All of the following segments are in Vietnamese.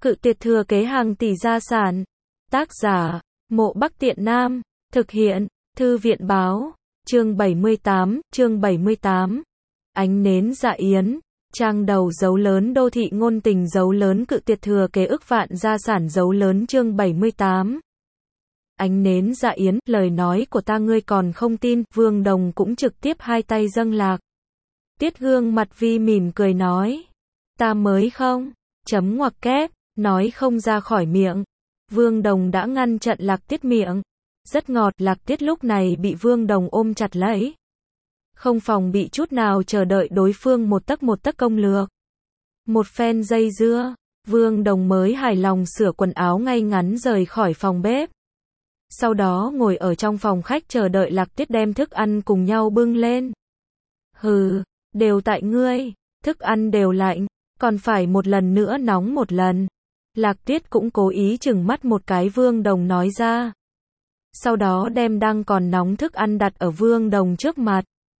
Cự tuyệt thừa kế hàng tỷ gia sản. Tác giả, Mộ Bắc Tiện Nam. Thực hiện, Thư viện báo. Chương 78. Ánh nến dạ yến. Trang đầu dấu lớn đô thị ngôn tình dấu lớn cự tuyệt thừa kế ức vạn gia sản dấu lớn chương 78. Ánh nến dạ yến, lời nói của ta ngươi còn không tin, Vương Đồng cũng trực tiếp hai tay dâng lạc. Tiết gương mặt vi mỉm cười nói. Ta mới không, chấm ngoặc kép, nói không ra khỏi miệng. Vương Đồng đã ngăn chặn Lạc Tiết miệng. Rất ngọt, Lạc Tiết lúc này bị Vương Đồng ôm chặt lấy. Không phòng bị chút nào chờ đợi đối phương một tấc công lược. Một phen dây dưa, Vương Đồng mới hài lòng sửa quần áo ngay ngắn rời khỏi phòng bếp. Sau đó ngồi ở trong phòng khách chờ đợi Lạc Tiết đem thức ăn cùng nhau bưng lên. Hừ, đều tại ngươi, thức ăn đều lạnh, còn phải một lần nữa nóng một lần. Lạc Tiết cũng cố ý chừng mắt một cái Vương Đồng nói ra. Sau đó đem đang còn nóng thức ăn đặt ở Vương Đồng trước mặt.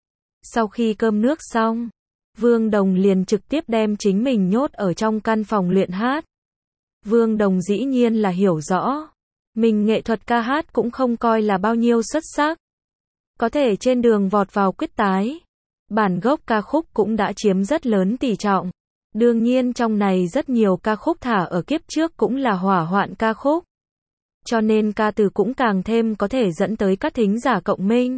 Sau khi cơm nước xong, Vương Đồng liền trực tiếp đem chính mình nhốt ở trong căn phòng luyện hát. Vương Đồng dĩ nhiên là hiểu rõ, mình nghệ thuật ca hát cũng không coi là bao nhiêu xuất sắc. Có thể trên đường vọt vào quyết tái. Bản gốc ca khúc cũng đã chiếm rất lớn tỷ trọng. Đương nhiên trong này rất nhiều ca khúc thả ở kiếp trước cũng là hỏa hoạn ca khúc. Cho nên ca từ cũng càng thêm có thể dẫn tới các thính giả cộng minh.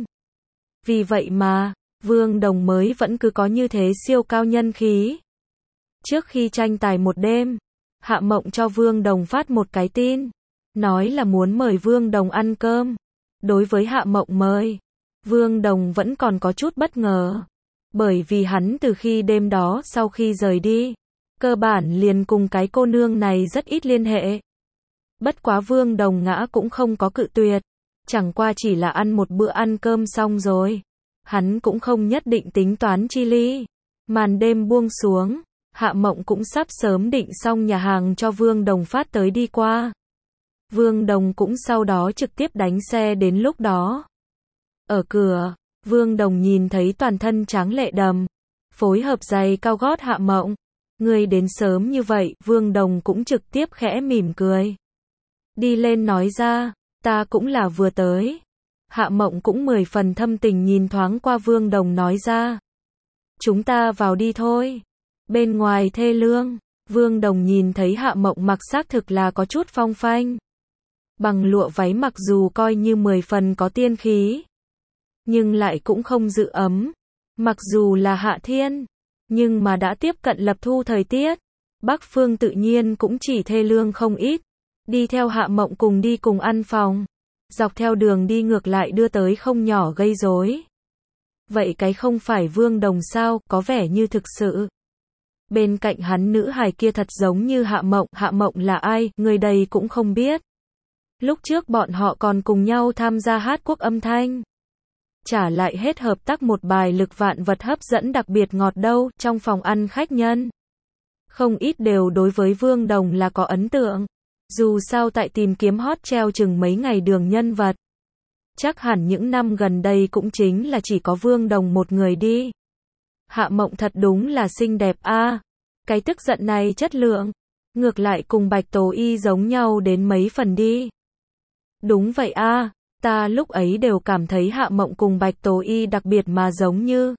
Vì vậy mà, Vương Đồng mới vẫn cứ có như thế siêu cao nhân khí. Trước khi tranh tài một đêm, Hạ Mộng cho Vương Đồng phát một cái tin. Nói là muốn mời Vương Đồng ăn cơm. Đối với Hạ Mộng mời, Vương Đồng vẫn còn có chút bất ngờ. Bởi vì hắn từ khi đêm đó sau khi rời đi, cơ bản liền cùng cái cô nương này rất ít liên hệ. Bất quá Vương Đồng ngã cũng không có cự tuyệt. Chẳng qua chỉ là ăn một bữa ăn cơm xong rồi. Hắn cũng không nhất định tính toán chi ly. Màn đêm buông xuống, Hạ Mộng cũng sắp sớm định xong nhà hàng cho Vương Đồng phát tới đi qua. Vương Đồng cũng sau đó trực tiếp đánh xe đến lúc đó. Ở cửa, Vương Đồng nhìn thấy toàn thân tráng lệ đầm, phối hợp giày cao gót Hạ Mộng. Người đến sớm như vậy, Vương Đồng cũng trực tiếp khẽ mỉm cười. Đi lên nói ra, ta cũng là vừa tới. Hạ Mộng cũng 10 phần thâm tình nhìn thoáng qua Vương Đồng nói ra. Chúng ta vào đi thôi. Bên ngoài thê lương, Vương Đồng nhìn thấy Hạ Mộng mặc xác thực là có chút phong phanh. Bằng lụa váy mặc dù coi như 10 phần có tiên khí, nhưng lại cũng không giữ ấm. Mặc dù là hạ thiên, nhưng mà đã tiếp cận lập thu thời tiết, Bắc Phương tự nhiên cũng chỉ thê lương không ít. Đi theo Hạ Mộng cùng đi cùng ăn phòng. Dọc theo đường đi ngược lại đưa tới không nhỏ gây rối. Vậy cái không phải Vương Đồng sao, có vẻ như thực sự. Bên cạnh hắn nữ hài kia thật giống như Hạ Mộng là ai, người đây cũng không biết. Lúc trước bọn họ còn cùng nhau tham gia hát quốc âm thanh. Trả lại hết hợp tác một bài lực vạn vật hấp dẫn đặc biệt ngọt đâu, trong phòng ăn khách nhân. Không ít đều đối với Vương Đồng là có ấn tượng. Dù sao tại tìm kiếm hot treo chừng mấy ngày đường nhân vật. Chắc hẳn những năm gần đây cũng chính là chỉ có Vương Đồng một người đi. Hạ Mộng thật đúng là xinh đẹp a. Cái tức giận này chất lượng. Ngược lại cùng Bạch Tố Y giống nhau đến mấy phần đi. Đúng vậy a, ta lúc ấy đều cảm thấy Hạ Mộng cùng Bạch Tố Y đặc biệt mà giống như.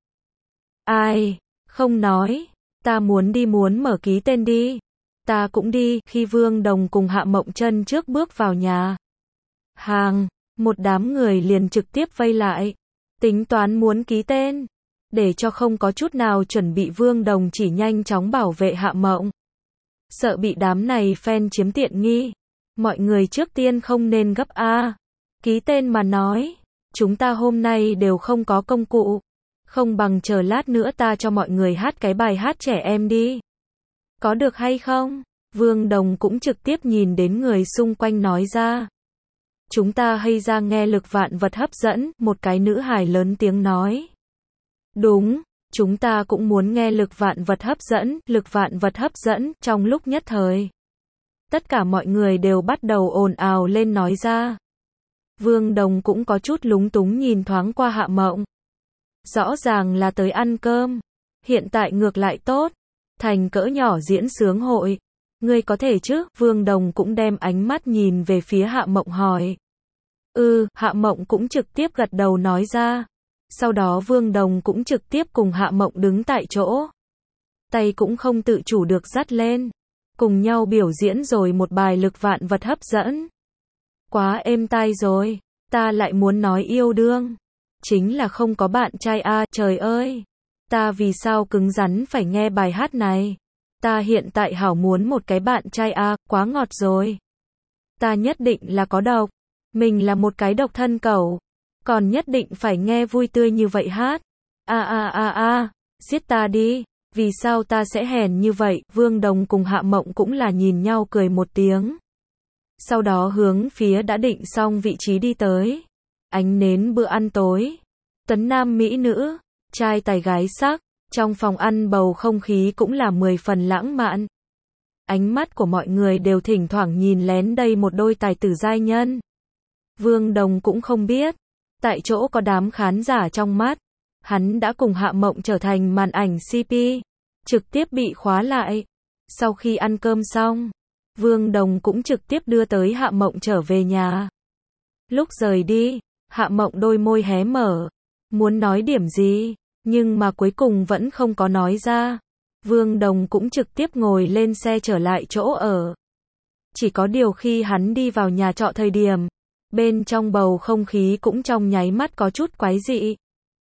Ai, không nói, ta muốn mở ký tên đi. Ta cũng đi, khi Vương Đồng cùng Hạ Mộng chân trước bước vào nhà hàng, một đám người liền trực tiếp vây lại, tính toán muốn ký tên, để cho không có chút nào chuẩn bị Vương Đồng chỉ nhanh chóng bảo vệ Hạ Mộng. Sợ bị đám này fan chiếm tiện nghi, mọi người trước tiên không nên gấp a. Ký tên mà nói, chúng ta hôm nay đều không có công cụ, không bằng chờ lát nữa ta cho mọi người hát cái bài hát trẻ em đi. Có được hay không? Vương Đồng cũng trực tiếp nhìn đến người xung quanh nói ra. Chúng ta hay ra nghe lực vạn vật hấp dẫn, một cái nữ hài lớn tiếng nói. Đúng, chúng ta cũng muốn nghe lực vạn vật hấp dẫn, trong lúc nhất thời. Tất cả mọi người đều bắt đầu ồn ào lên nói ra. Vương Đồng cũng có chút lúng túng nhìn thoáng qua Hạ Mộng. Rõ ràng là tới ăn cơm, hiện tại ngược lại tốt. Thành cỡ nhỏ diễn sướng hội, Ngươi có thể chứ? Vương Đồng cũng đem ánh mắt nhìn về phía Hạ Mộng hỏi. Hạ Mộng cũng trực tiếp gật đầu nói ra. Sau đó Vương Đồng cũng trực tiếp cùng Hạ Mộng đứng tại chỗ. Tay cũng không tự chủ được dắt lên. Cùng nhau biểu diễn rồi một bài lực vạn vật hấp dẫn. Quá êm tai rồi. Ta lại muốn nói yêu đương. Chính là không có bạn trai a, trời ơi. Ta vì sao cứng rắn phải nghe bài hát này. Ta hiện tại hảo muốn một cái bạn trai a, quá ngọt rồi. Ta nhất định là có độc. Mình là một cái độc thân cẩu. Còn nhất định phải nghe vui tươi như vậy hát. Giết ta đi. Vì sao ta sẽ hèn như vậy? Vương Đồng cùng Hạ Mộng cũng là nhìn nhau cười một tiếng. Sau đó hướng phía đã định xong vị trí đi tới. Ánh nến bữa ăn tối. Tuấn nam mỹ nữ. Trai tài gái sắc. Trong phòng ăn bầu không khí cũng là 10 phần lãng mạn. Ánh mắt của mọi người đều thỉnh thoảng nhìn lén đây một đôi tài tử giai nhân. Vương Đồng cũng không biết. Tại chỗ có đám khán giả trong mắt. Hắn đã cùng Hạ Mộng trở thành màn ảnh CP. Trực tiếp bị khóa lại. Sau khi ăn cơm xong, Vương Đồng cũng trực tiếp đưa tới Hạ Mộng trở về nhà. Lúc rời đi, Hạ Mộng đôi môi hé mở. Muốn nói điểm gì, nhưng mà cuối cùng vẫn không có nói ra. Vương Đồng cũng trực tiếp ngồi lên xe trở lại chỗ ở. Chỉ có điều khi hắn đi vào nhà trọ thời điểm, bên trong bầu không khí cũng trong nháy mắt có chút quái dị.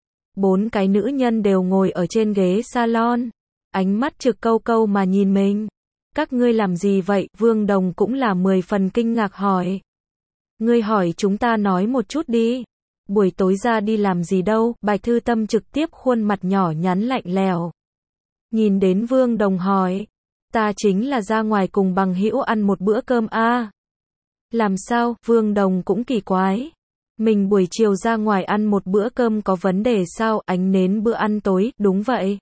4 cái nữ nhân đều ngồi ở trên ghế salon, ánh mắt trực câu câu mà nhìn mình. Các ngươi làm gì vậy? Vương Đồng cũng là 10 phần kinh ngạc hỏi. Ngươi hỏi chúng ta nói một chút đi. Buổi tối ra đi làm gì đâu? Bạch Thư Tâm trực tiếp khuôn mặt nhỏ nhắn lạnh lẽo. Nhìn đến Vương Đồng hỏi. Ta chính là ra ngoài cùng bằng hữu ăn một bữa cơm a. Làm sao? Vương Đồng cũng kỳ quái. Mình buổi chiều ra ngoài ăn một bữa cơm có vấn đề sao? Ánh nến bữa ăn tối, đúng vậy.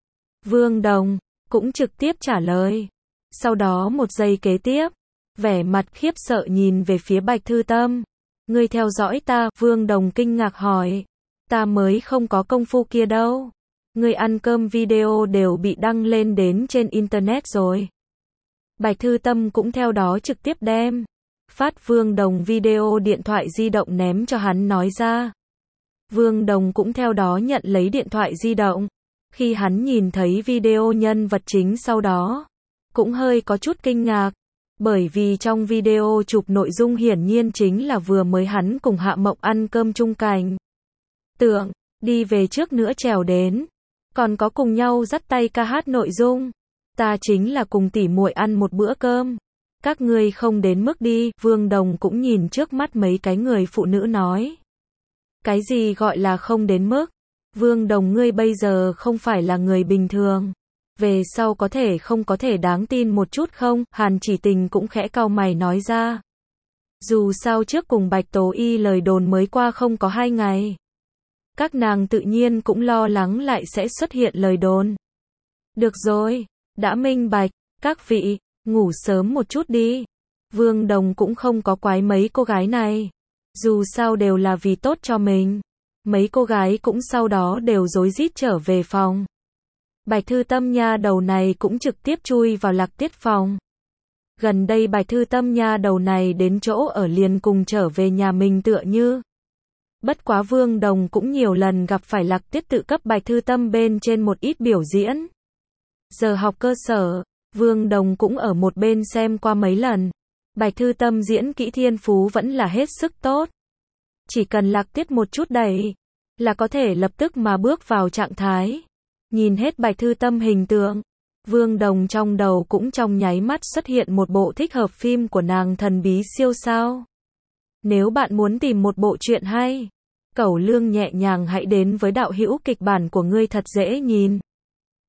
Vương Đồng cũng trực tiếp trả lời. Sau đó một giây kế tiếp, vẻ mặt khiếp sợ nhìn về phía Bạch Thư Tâm. Ngươi theo dõi ta? Vương Đồng kinh ngạc hỏi. Ta mới không có công phu kia đâu. Ngươi ăn cơm video đều bị đăng lên đến trên internet rồi. Bạch Thư Tâm cũng theo đó trực tiếp đem phát Vương Đồng video điện thoại di động ném cho hắn nói ra. Vương Đồng cũng theo đó nhận lấy điện thoại di động. Khi hắn nhìn thấy video nhân vật chính sau đó, cũng hơi có chút kinh ngạc. Bởi vì trong video chụp nội dung hiển nhiên chính là vừa mới hắn cùng Hạ Mộng ăn cơm chung cảnh tượng, đi về trước nữa trèo đến. Còn có cùng nhau dắt tay ca hát nội dung. Ta chính là cùng tỉ muội ăn một bữa cơm. Các ngươi không đến mức đi. Vương Đồng cũng nhìn trước mắt mấy cái người phụ nữ nói. Cái gì gọi là không đến mức? Vương Đồng ngươi bây giờ không phải là người bình thường. Về sau có thể không có thể đáng tin một chút không? Hàn Chỉ Tình cũng khẽ cau mày nói ra. Dù sao trước cùng Bạch Tố Y lời đồn mới qua không có 2 ngày. Các nàng tự nhiên cũng lo lắng lại sẽ xuất hiện lời đồn. Được rồi, đã minh bạch, các vị, ngủ sớm một chút đi. Vương Đồng cũng không có quái mấy cô gái này. Dù sao đều là vì tốt cho mình. Mấy cô gái cũng sau đó đều rối rít trở về phòng. Bạch Thư Tâm nha đầu này cũng trực tiếp chui vào Lạc Tiết phòng. Gần đây Bạch Thư Tâm nha đầu này đến chỗ ở liền cùng trở về nhà mình tựa như. Bất quá Vương Đồng cũng nhiều lần gặp phải Lạc Tiết tự cấp Bạch Thư Tâm bên trên một ít biểu diễn. Giờ học cơ sở, Vương Đồng cũng ở một bên xem qua mấy lần. Bạch Thư Tâm diễn kỹ thiên phú vẫn là hết sức tốt. Chỉ cần Lạc Tiết một chút đẩy, là có thể lập tức mà bước vào trạng thái. Nhìn hết Bạch Thư Tâm hình tượng, Vương Đồng trong đầu cũng trong nháy mắt xuất hiện một bộ thích hợp phim của nàng thần bí siêu sao. Nếu bạn muốn tìm một bộ truyện hay, cẩu lương nhẹ nhàng hãy đến với đạo hữu kịch bản của ngươi thật dễ nhìn.